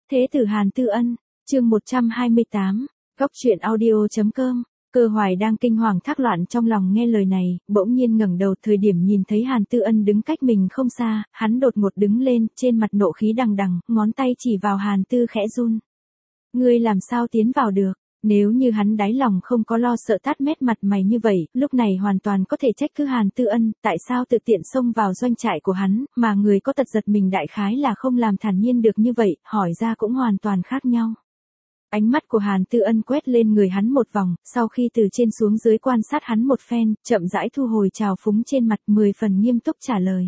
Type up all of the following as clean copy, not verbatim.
Thế tử Hàn Tư Ân, chương 128, Góc truyện audio.com. Cơ Hoài đang kinh hoàng thác loạn trong lòng nghe lời này, bỗng nhiên ngẩng đầu, thời điểm nhìn thấy Hàn Tư Ân đứng cách mình không xa, hắn đột ngột đứng lên, trên mặt nộ khí đằng đằng, ngón tay chỉ vào Hàn Tư khẽ run. Ngươi làm sao tiến vào được? Nếu như hắn đáy lòng không có lo sợ tát mét mặt mày như vậy, lúc này hoàn toàn có thể trách cứ Hàn Tư Ân, tại sao tự tiện xông vào doanh trại của hắn, mà người có tật giật mình đại khái là không làm thản nhiên được như vậy, hỏi ra cũng hoàn toàn khác nhau. Ánh mắt của Hàn Tư Ân quét lên người hắn một vòng, sau khi từ trên xuống dưới quan sát hắn một phen, chậm rãi thu hồi trào phúng trên mặt, 10 phần nghiêm túc trả lời.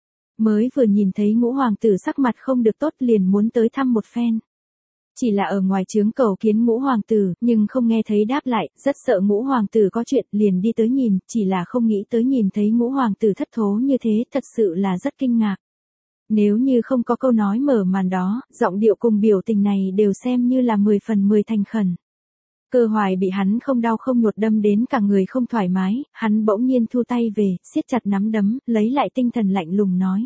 Mới vừa nhìn thấy Ngũ hoàng tử sắc mặt không được tốt liền muốn tới thăm một phen. Chỉ là ở ngoài trướng cầu kiến Ngũ hoàng tử, nhưng không nghe thấy đáp lại, rất sợ Ngũ hoàng tử có chuyện, liền đi tới nhìn, chỉ là không nghĩ tới nhìn thấy Ngũ hoàng tử thất thố như thế, thật sự là rất kinh ngạc. Nếu như không có câu nói mở màn đó, giọng điệu cùng biểu tình này đều xem như là 10 phần 10 thành khẩn. Cơ Hoài bị hắn không đau không nhột đâm đến cả người không thoải mái, hắn bỗng nhiên thu tay về, siết chặt nắm đấm, lấy lại tinh thần lạnh lùng nói.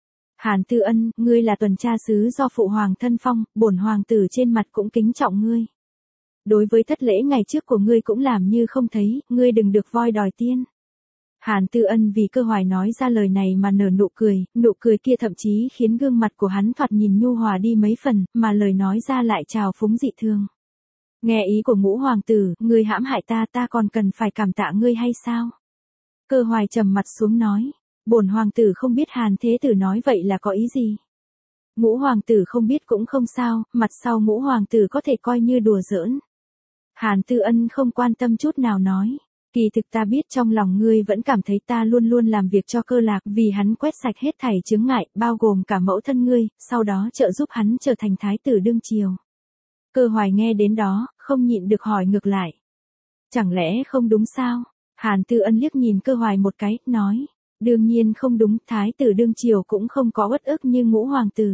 Hàn Tư Ân, ngươi là tuần tra sứ do phụ hoàng thân phong, bổn hoàng tử trên mặt cũng kính trọng ngươi. Đối với thất lễ ngày trước của ngươi cũng làm như không thấy, ngươi đừng được voi đòi tiên. Hàn Tư Ân vì Cơ Hoài nói ra lời này mà nở nụ cười kia thậm chí khiến gương mặt của hắn thoạt nhìn nhu hòa đi mấy phần, mà lời nói ra lại trào phúng dị thương. Nghe ý của Ngũ hoàng tử, ngươi hãm hại ta còn cần phải cảm tạ ngươi hay sao? Cơ Hoài trầm mặt xuống nói, bổn hoàng tử không biết Hàn thế tử nói vậy là có ý gì. Ngũ hoàng tử không biết cũng không sao, mặt sau Ngũ hoàng tử có thể coi như đùa giỡn. Hàn Tư Ân không quan tâm chút nào nói. Kỳ thực ta biết trong lòng ngươi vẫn cảm thấy ta luôn luôn làm việc cho Cơ Lạc vì hắn quét sạch hết thảy chướng ngại, bao gồm cả mẫu thân ngươi, sau đó trợ giúp hắn trở thành thái tử đương triều. Cơ Hoài nghe đến đó, không nhịn được hỏi ngược lại. Chẳng lẽ không đúng sao? Hàn Tư Ân liếc nhìn Cơ Hoài một cái, nói. Đương nhiên không đúng, thái tử đương triều cũng không có uất ức như Ngũ hoàng tử.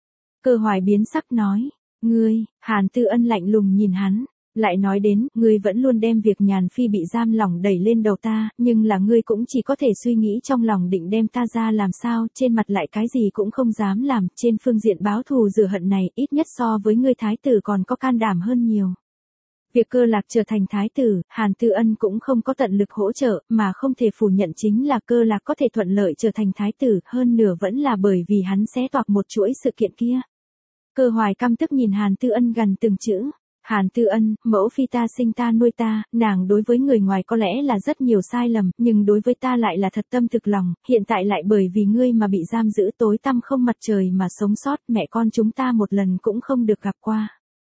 Cơ Hoài biến sắc nói. Ngươi, Hàn Tư Ân lạnh lùng nhìn hắn. Lại nói đến, ngươi vẫn luôn đem việc Nhàn Phi bị giam lỏng đẩy lên đầu ta, nhưng là ngươi cũng chỉ có thể suy nghĩ trong lòng định đem ta ra làm sao, trên mặt lại cái gì cũng không dám làm, trên phương diện báo thù rửa hận này, ít nhất so với ngươi thái tử còn có can đảm hơn nhiều. Việc Cơ Lạc trở thành thái tử, Hàn Tư Ân cũng không có tận lực hỗ trợ, mà không thể phủ nhận chính là Cơ Lạc có thể thuận lợi trở thành thái tử, hơn nửa vẫn là bởi vì hắn xé toạc một chuỗi sự kiện kia. Cơ Hoài căm tức nhìn Hàn Tư Ân gần từng chữ. Hàn Tư Ân, mẫu phi ta sinh ta nuôi ta, nàng đối với người ngoài có lẽ là rất nhiều sai lầm, nhưng đối với ta lại là thật tâm thực lòng, hiện tại lại bởi vì ngươi mà bị giam giữ tối tăm không mặt trời mà sống sót, mẹ con chúng ta một lần cũng không được gặp qua.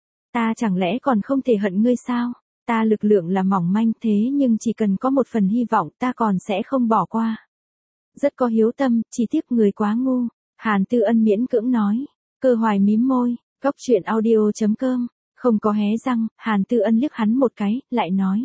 Ta chẳng lẽ còn không thể hận ngươi sao? Ta lực lượng là mỏng manh thế nhưng chỉ cần có một phần hy vọng ta còn sẽ không bỏ qua. Rất có hiếu tâm, chỉ tiếc người quá ngu. Hàn Tư Ân miễn cưỡng nói. Cơ Hoài mím môi, Góc truyện audio.com. Không có hé răng, Hàn Tư Ân liếc hắn một cái, lại nói.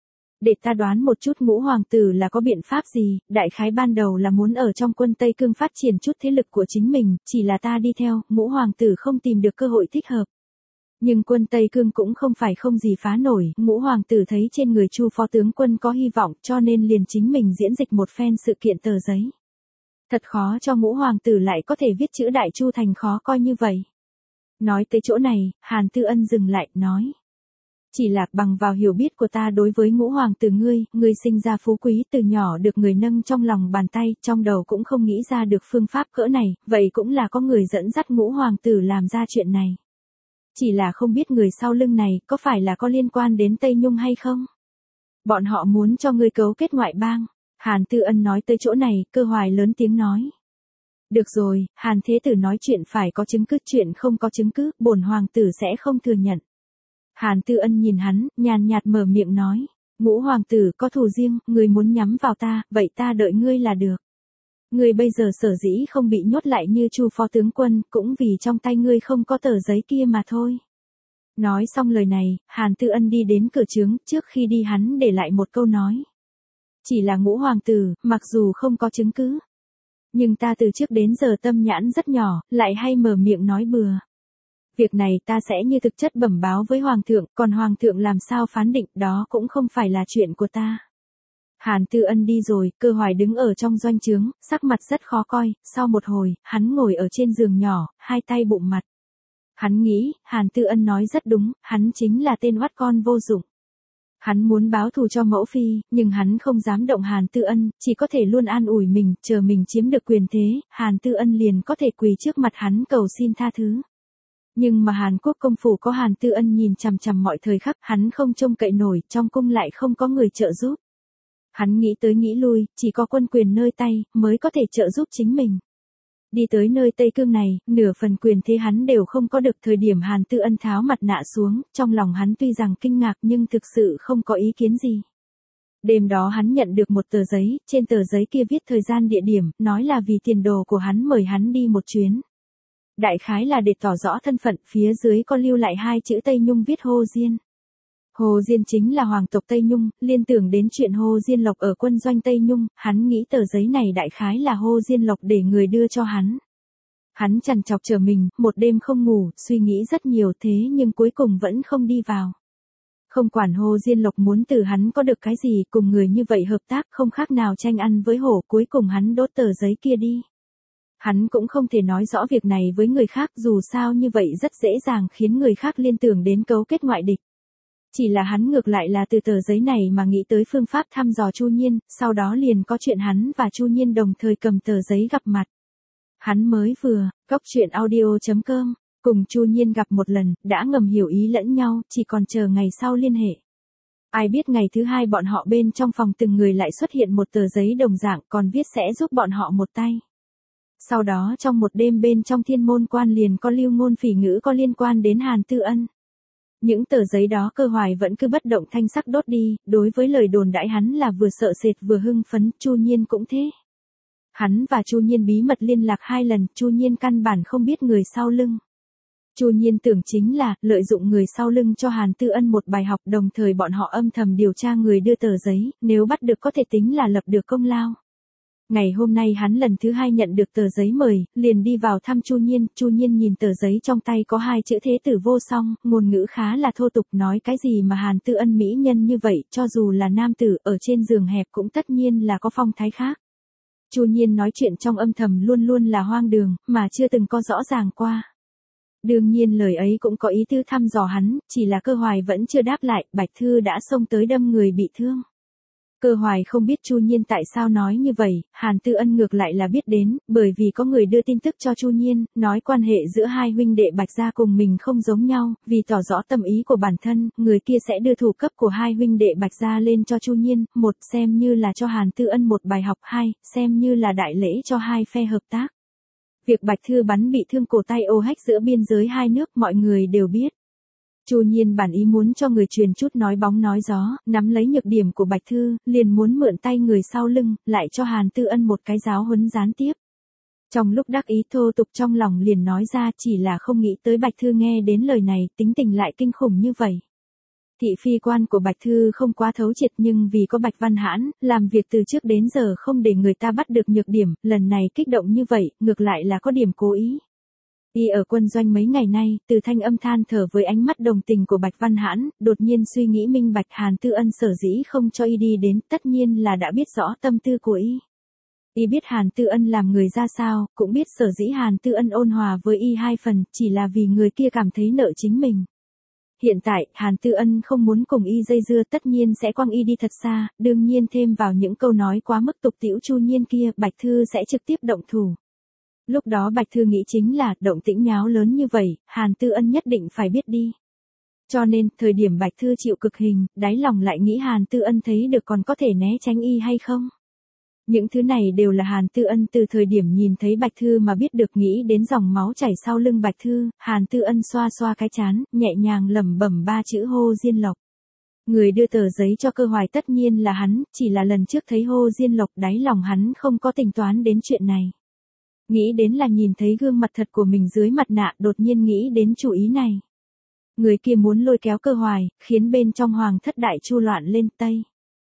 Để ta đoán một chút Ngũ hoàng tử là có biện pháp gì, đại khái ban đầu là muốn ở trong quân Tây Cương phát triển chút thế lực của chính mình, chỉ là ta đi theo, Ngũ hoàng tử không tìm được cơ hội thích hợp. Nhưng quân Tây Cương cũng không phải không gì phá nổi, Ngũ hoàng tử thấy trên người Chu phó tướng quân có hy vọng cho nên liền chính mình diễn dịch một phen sự kiện tờ giấy. Thật khó cho Ngũ hoàng tử lại có thể viết chữ Đại Chu thành khó coi như vậy. Nói tới chỗ này, Hàn Tư Ân dừng lại, nói. Chỉ là bằng vào hiểu biết của ta đối với Ngũ hoàng tử ngươi sinh ra phú quý từ nhỏ được người nâng trong lòng bàn tay, trong đầu cũng không nghĩ ra được phương pháp cỡ này, vậy cũng là có người dẫn dắt Ngũ hoàng tử làm ra chuyện này. Chỉ là không biết người sau lưng này có phải là có liên quan đến Tây Nhung hay không? Bọn họ muốn cho ngươi cấu kết ngoại bang. Hàn Tư Ân nói tới chỗ này, Cơ Hoài lớn tiếng nói. Được rồi, Hàn thế tử nói chuyện phải có chứng cứ, chuyện không có chứng cứ, bổn hoàng tử sẽ không thừa nhận. Hàn Tư Ân nhìn hắn, nhàn nhạt mở miệng nói. Ngũ hoàng tử có thù riêng, ngươi muốn nhắm vào ta, vậy ta đợi ngươi là được. Ngươi bây giờ sở dĩ không bị nhốt lại như Chu phó tướng quân, cũng vì trong tay ngươi không có tờ giấy kia mà thôi. Nói xong lời này, Hàn Tư Ân đi đến cửa trướng, trước khi đi hắn để lại một câu nói. Chỉ là Ngũ hoàng tử, mặc dù không có chứng cứ. Nhưng ta từ trước đến giờ tâm nhãn rất nhỏ, lại hay mở miệng nói bừa. Việc này ta sẽ như thực chất bẩm báo với hoàng thượng, còn hoàng thượng làm sao phán định đó cũng không phải là chuyện của ta. Hàn Tư Ân đi rồi, Cơ Hoài đứng ở trong doanh trướng, sắc mặt rất khó coi, sau một hồi, hắn ngồi ở trên giường nhỏ, hai tay bụng mặt. Hắn nghĩ, Hàn Tư Ân nói rất đúng, hắn chính là tên oát con vô dụng. Hắn muốn báo thù cho mẫu phi, nhưng hắn không dám động Hàn Tư Ân, chỉ có thể luôn an ủi mình, chờ mình chiếm được quyền thế, Hàn Tư Ân liền có thể quỳ trước mặt hắn cầu xin tha thứ. Nhưng mà Hàn Quốc công phủ có Hàn Tư Ân nhìn chằm chằm mọi thời khắc, hắn không trông cậy nổi, trong cung lại không có người trợ giúp. Hắn nghĩ tới nghĩ lui, chỉ có quân quyền nơi tay, mới có thể trợ giúp chính mình. Đi tới nơi Tây Cương này, nửa phần quyền thế hắn đều không có được. Thời điểm Hàn Tư Ân tháo mặt nạ xuống, trong lòng hắn tuy rằng kinh ngạc nhưng thực sự không có ý kiến gì. Đêm đó hắn nhận được một tờ giấy, trên tờ giấy kia viết thời gian địa điểm, nói là vì tiền đồ của hắn mời hắn đi một chuyến. Đại khái là để tỏ rõ thân phận, phía dưới có lưu lại hai chữ Tây Nhung viết Hồ Diên. Hồ Diên chính là hoàng tộc Tây Nhung, liên tưởng đến chuyện Hồ Diên Lộc ở quân doanh Tây Nhung, hắn nghĩ tờ giấy này đại khái là Hồ Diên Lộc để người đưa cho hắn. Hắn trằn trọc chờ mình, một đêm không ngủ, suy nghĩ rất nhiều thế nhưng cuối cùng vẫn không đi vào. Không quản Hồ Diên Lộc muốn từ hắn có được cái gì, cùng người như vậy hợp tác không khác nào tranh ăn với hổ, cuối cùng hắn đốt tờ giấy kia đi. Hắn cũng không thể nói rõ việc này với người khác, dù sao như vậy rất dễ dàng khiến người khác liên tưởng đến cấu kết ngoại địch. Chỉ là hắn ngược lại là từ tờ giấy này mà nghĩ tới phương pháp thăm dò Chu Nhiên, sau đó liền có chuyện hắn và Chu Nhiên đồng thời cầm tờ giấy gặp mặt. Hắn mới vừa, coctruyện.audio.com, cùng Chu Nhiên gặp một lần, đã ngầm hiểu ý lẫn nhau, chỉ còn chờ ngày sau liên hệ. Ai biết ngày thứ hai bọn họ bên trong phòng từng người lại xuất hiện một tờ giấy đồng dạng còn viết sẽ giúp bọn họ một tay. Sau đó trong một đêm bên trong Thiên Môn Quan liền có lưu ngôn phỉ ngữ có liên quan đến Hàn Tư Ân. Những tờ giấy đó Cơ Hoài vẫn cứ bất động thanh sắc đốt đi, đối với lời đồn đãi hắn là vừa sợ sệt vừa hưng phấn, Chu Nhiên cũng thế. Hắn và Chu Nhiên bí mật liên lạc 2 lần, Chu Nhiên căn bản không biết người sau lưng. Chu Nhiên tưởng chính là lợi dụng người sau lưng cho Hàn Tư Ân một bài học, đồng thời bọn họ âm thầm điều tra người đưa tờ giấy, nếu bắt được có thể tính là lập được công lao. Ngày hôm nay hắn lần thứ 2 nhận được tờ giấy mời, liền đi vào thăm Chu Nhiên nhìn tờ giấy trong tay có 2 chữ thế tử vô song, ngôn ngữ khá là thô tục, nói cái gì mà Hàn Tư Ân mỹ nhân như vậy, cho dù là nam tử ở trên giường hẹp cũng tất nhiên là có phong thái khác. Chu Nhiên nói chuyện trong âm thầm luôn luôn là hoang đường, mà chưa từng có rõ ràng qua. Đương nhiên lời ấy cũng có ý tư thăm dò hắn, chỉ là Cơ Hoài vẫn chưa đáp lại, Bạch Thư đã xông tới đâm người bị thương. Cơ Hoài không biết Chu Nhiên tại sao nói như vậy, Hàn Tư Ân ngược lại là biết đến, bởi vì có người đưa tin tức cho Chu Nhiên, nói quan hệ giữa hai huynh đệ Bạch gia cùng mình không giống nhau, vì tỏ rõ tâm ý của bản thân, người kia sẽ đưa thủ cấp của hai huynh đệ Bạch gia lên cho Chu Nhiên, một xem như là cho Hàn Tư Ân một bài học, hai xem như là đại lễ cho hai phe hợp tác. Việc Bạch Thư bắn bị thương cổ tay ô hách giữa biên giới hai nước mọi người đều biết. Chu Nhiên bản ý muốn cho người truyền chút nói bóng nói gió, nắm lấy nhược điểm của Bạch Thư, liền muốn mượn tay người sau lưng, lại cho Hàn Tư Ân một cái giáo huấn gián tiếp. Trong lúc đắc ý thô tục trong lòng liền nói ra, chỉ là không nghĩ tới Bạch Thư nghe đến lời này, tính tình lại kinh khủng như vậy. Thị phi quan của Bạch Thư không quá thấu triệt nhưng vì có Bạch Văn Hãn, làm việc từ trước đến giờ không để người ta bắt được nhược điểm, lần này kích động như vậy, ngược lại là có điểm cố ý. Y ở quân doanh mấy ngày nay, từ thanh âm than thở với ánh mắt đồng tình của Bạch Văn Hãn, đột nhiên suy nghĩ minh bạch Hàn Tư Ân sở dĩ không cho Y đi đến, tất nhiên là đã biết rõ tâm tư của Y. Y biết Hàn Tư Ân làm người ra sao, cũng biết sở dĩ Hàn Tư Ân ôn hòa với Y 2 phần, chỉ là vì người kia cảm thấy nợ chính mình. Hiện tại, Hàn Tư Ân không muốn cùng Y dây dưa, tất nhiên sẽ quăng Y đi thật xa, đương nhiên thêm vào những câu nói quá mức tục tĩu Chu Nhiên kia, Bạch Thư sẽ trực tiếp động thủ. Lúc đó Bạch Thư nghĩ chính là, động tĩnh nháo lớn như vậy, Hàn Tư Ân nhất định phải biết đi. Cho nên, thời điểm Bạch Thư chịu cực hình, đáy lòng lại nghĩ Hàn Tư Ân thấy được còn có thể né tránh Y hay không. Những thứ này đều là Hàn Tư Ân từ thời điểm nhìn thấy Bạch Thư mà biết được, nghĩ đến dòng máu chảy sau lưng Bạch Thư, Hàn Tư Ân xoa xoa cái trán, nhẹ nhàng lẩm bẩm 3 chữ Hồ Diên Lộc. Người đưa tờ giấy cho Cơ Hoài tất nhiên là hắn, chỉ là lần trước thấy Hồ Diên Lộc đáy lòng hắn không có tính toán đến chuyện này. Nghĩ đến là nhìn thấy gương mặt thật của mình dưới mặt nạ, đột nhiên nghĩ đến chủ ý này. Người kia muốn lôi kéo Cơ Hoài, khiến bên trong Hoàng thất đại chu loạn lên Tây.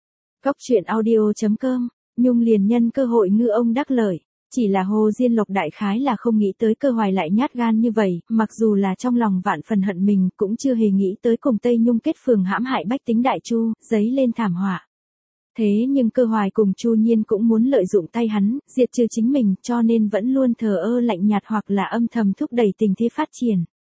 Coctruyện.audio.com, Nhung liền nhân cơ hội ngư ông đắc lợi. Chỉ là Hồ Diên Lộc đại khái là không nghĩ tới Cơ Hoài lại nhát gan như vậy, mặc dù là trong lòng vạn phần hận mình, cũng chưa hề nghĩ tới cùng Tây Nhung kết phường hãm hại bách tính đại chu, giấy lên thảm họa. Thế nhưng Cơ Hoài cùng Chu Nhiên cũng muốn lợi dụng tay hắn, diệt trừ chính mình, cho nên vẫn luôn thờ ơ lạnh nhạt hoặc là âm thầm thúc đẩy tình thế phát triển.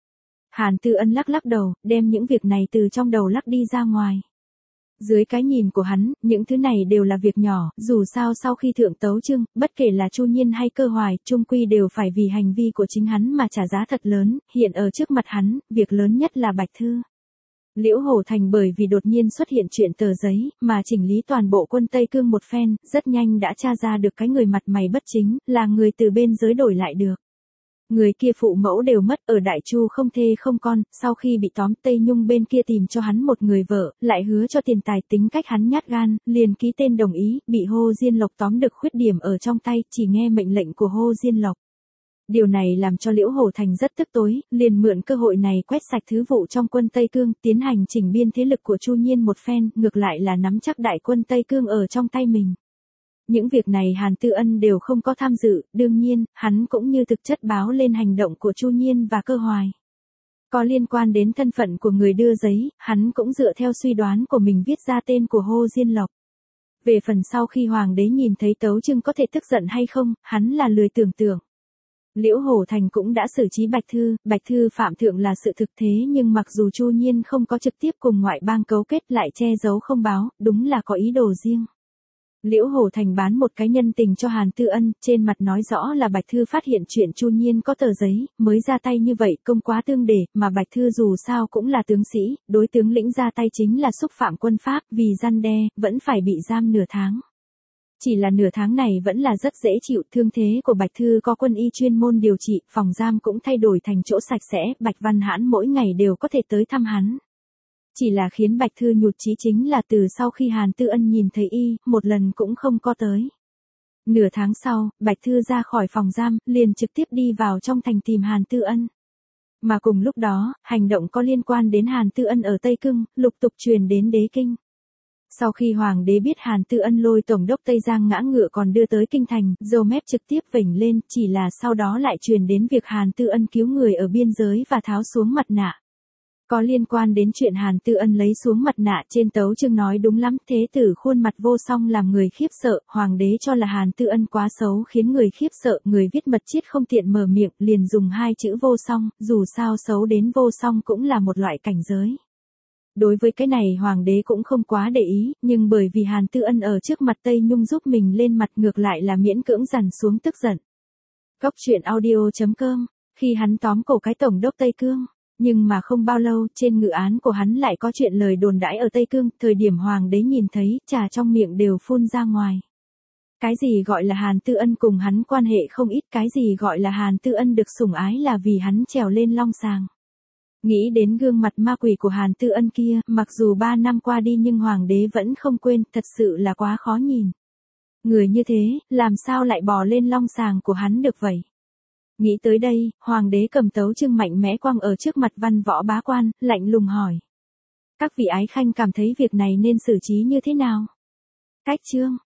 Hàn Tư Ân lắc lắc đầu, đem những việc này từ trong đầu lắc đi ra ngoài. Dưới cái nhìn của hắn, những thứ này đều là việc nhỏ, dù sao sau khi thượng tấu chương, bất kể là Chu Nhiên hay Cơ Hoài, chung quy đều phải vì hành vi của chính hắn mà trả giá thật lớn, hiện ở trước mặt hắn, việc lớn nhất là Bạch Thư. Liễu Hổ Thành bởi vì đột nhiên xuất hiện chuyện tờ giấy, mà chỉnh lý toàn bộ quân Tây Cương một phen, rất nhanh đã tra ra được cái người mặt mày bất chính, là người từ bên giới đổi lại được. Người kia phụ mẫu đều mất, ở Đại Chu không thê không con, sau khi bị tóm Tây Nhung bên kia tìm cho hắn một người vợ, lại hứa cho tiền tài, tính cách hắn nhát gan, liền ký tên đồng ý, bị Hồ Diên Lộc tóm được khuyết điểm ở trong tay, chỉ nghe mệnh lệnh của Hồ Diên Lộc. Điều này làm cho Liễu Hổ Thành rất tức tối, liền mượn cơ hội này quét sạch thứ vụ trong quân Tây Cương, tiến hành chỉnh biên thế lực của Chu Nhiên một phen, ngược lại là nắm chắc đại quân Tây Cương ở trong tay mình. Những việc này Hàn Tư Ân đều không có tham dự, đương nhiên, hắn cũng như thực chất báo lên hành động của Chu Nhiên và Cơ Hoài. Có liên quan đến thân phận của người đưa giấy, hắn cũng dựa theo suy đoán của mình viết ra tên của Hồ Diên Lộc. Về phần sau khi Hoàng đế nhìn thấy tấu chương có thể tức giận hay không, hắn là lười tưởng tượng. Liễu Hổ Thành cũng đã xử trí Bạch Thư phạm thượng là sự thực thế, nhưng mặc dù Chu Nhiên không có trực tiếp cùng ngoại bang cấu kết lại che giấu không báo, đúng là có ý đồ riêng. Liễu Hổ Thành bán một cái nhân tình cho Hàn Tư Ân, trên mặt nói rõ là Bạch Thư phát hiện chuyện Chu Nhiên có tờ giấy, mới ra tay như vậy, công quá tương để, mà Bạch Thư dù sao cũng là tướng sĩ, đối tướng lĩnh ra tay chính là xúc phạm quân pháp, vì răn đe, vẫn phải bị giam nửa tháng. Chỉ là nửa tháng này vẫn là rất dễ chịu, thương thế của Bạch Thư có quân y chuyên môn điều trị, phòng giam cũng thay đổi thành chỗ sạch sẽ, Bạch Văn Hãn mỗi ngày đều có thể tới thăm hắn. Chỉ là khiến Bạch Thư nhụt chí chính là từ sau khi Hàn Tư Ân nhìn thấy y, một lần cũng không có tới. Nửa tháng sau, Bạch Thư ra khỏi phòng giam, liền trực tiếp đi vào trong thành tìm Hàn Tư Ân. Mà cùng lúc đó, hành động có liên quan đến Hàn Tư Ân ở Tây Cương, lục tục truyền đến đế kinh. Sau khi Hoàng đế biết Hàn Tư Ân lôi Tổng đốc Tây Giang ngã ngựa còn đưa tới kinh thành, râu mép trực tiếp vểnh lên, chỉ là sau đó lại truyền đến việc Hàn Tư Ân cứu người ở biên giới và tháo xuống mặt nạ. Có liên quan đến chuyện Hàn Tư Ân lấy xuống mặt nạ, trên tấu chương nói đúng lắm, thế tử khuôn mặt vô song làm người khiếp sợ, Hoàng đế cho là Hàn Tư Ân quá xấu khiến người khiếp sợ, người viết mật chiết không tiện mở miệng, liền dùng hai chữ vô song, dù sao xấu đến vô song cũng là một loại cảnh giới. Đối với cái này Hoàng đế cũng không quá để ý, nhưng bởi vì Hàn Tư Ân ở trước mặt Tây Nhung giúp mình lên mặt, ngược lại là miễn cưỡng dằn xuống tức giận. Góc truyện audio.com, khi hắn tóm cổ cái Tổng đốc Tây Cương, nhưng mà không bao lâu, trên ngự án của hắn lại có chuyện lời đồn đãi ở Tây Cương, thời điểm Hoàng đế nhìn thấy, trà trong miệng đều phun ra ngoài. Cái gì gọi là Hàn Tư Ân cùng hắn quan hệ không ít, cái gì gọi là Hàn Tư Ân được sủng ái là vì hắn trèo lên long sàng. Nghĩ đến gương mặt ma quỷ của Hàn Tư Ân kia, mặc dù 3 năm qua đi nhưng Hoàng đế vẫn không quên, thật sự là quá khó nhìn. Người như thế, làm sao lại bò lên long sàng của hắn được vậy? Nghĩ tới đây, Hoàng đế cầm tấu chương mạnh mẽ quăng ở trước mặt văn võ bá quan, lạnh lùng hỏi. Các vị ái khanh cảm thấy việc này nên xử trí như thế nào? Cách chương.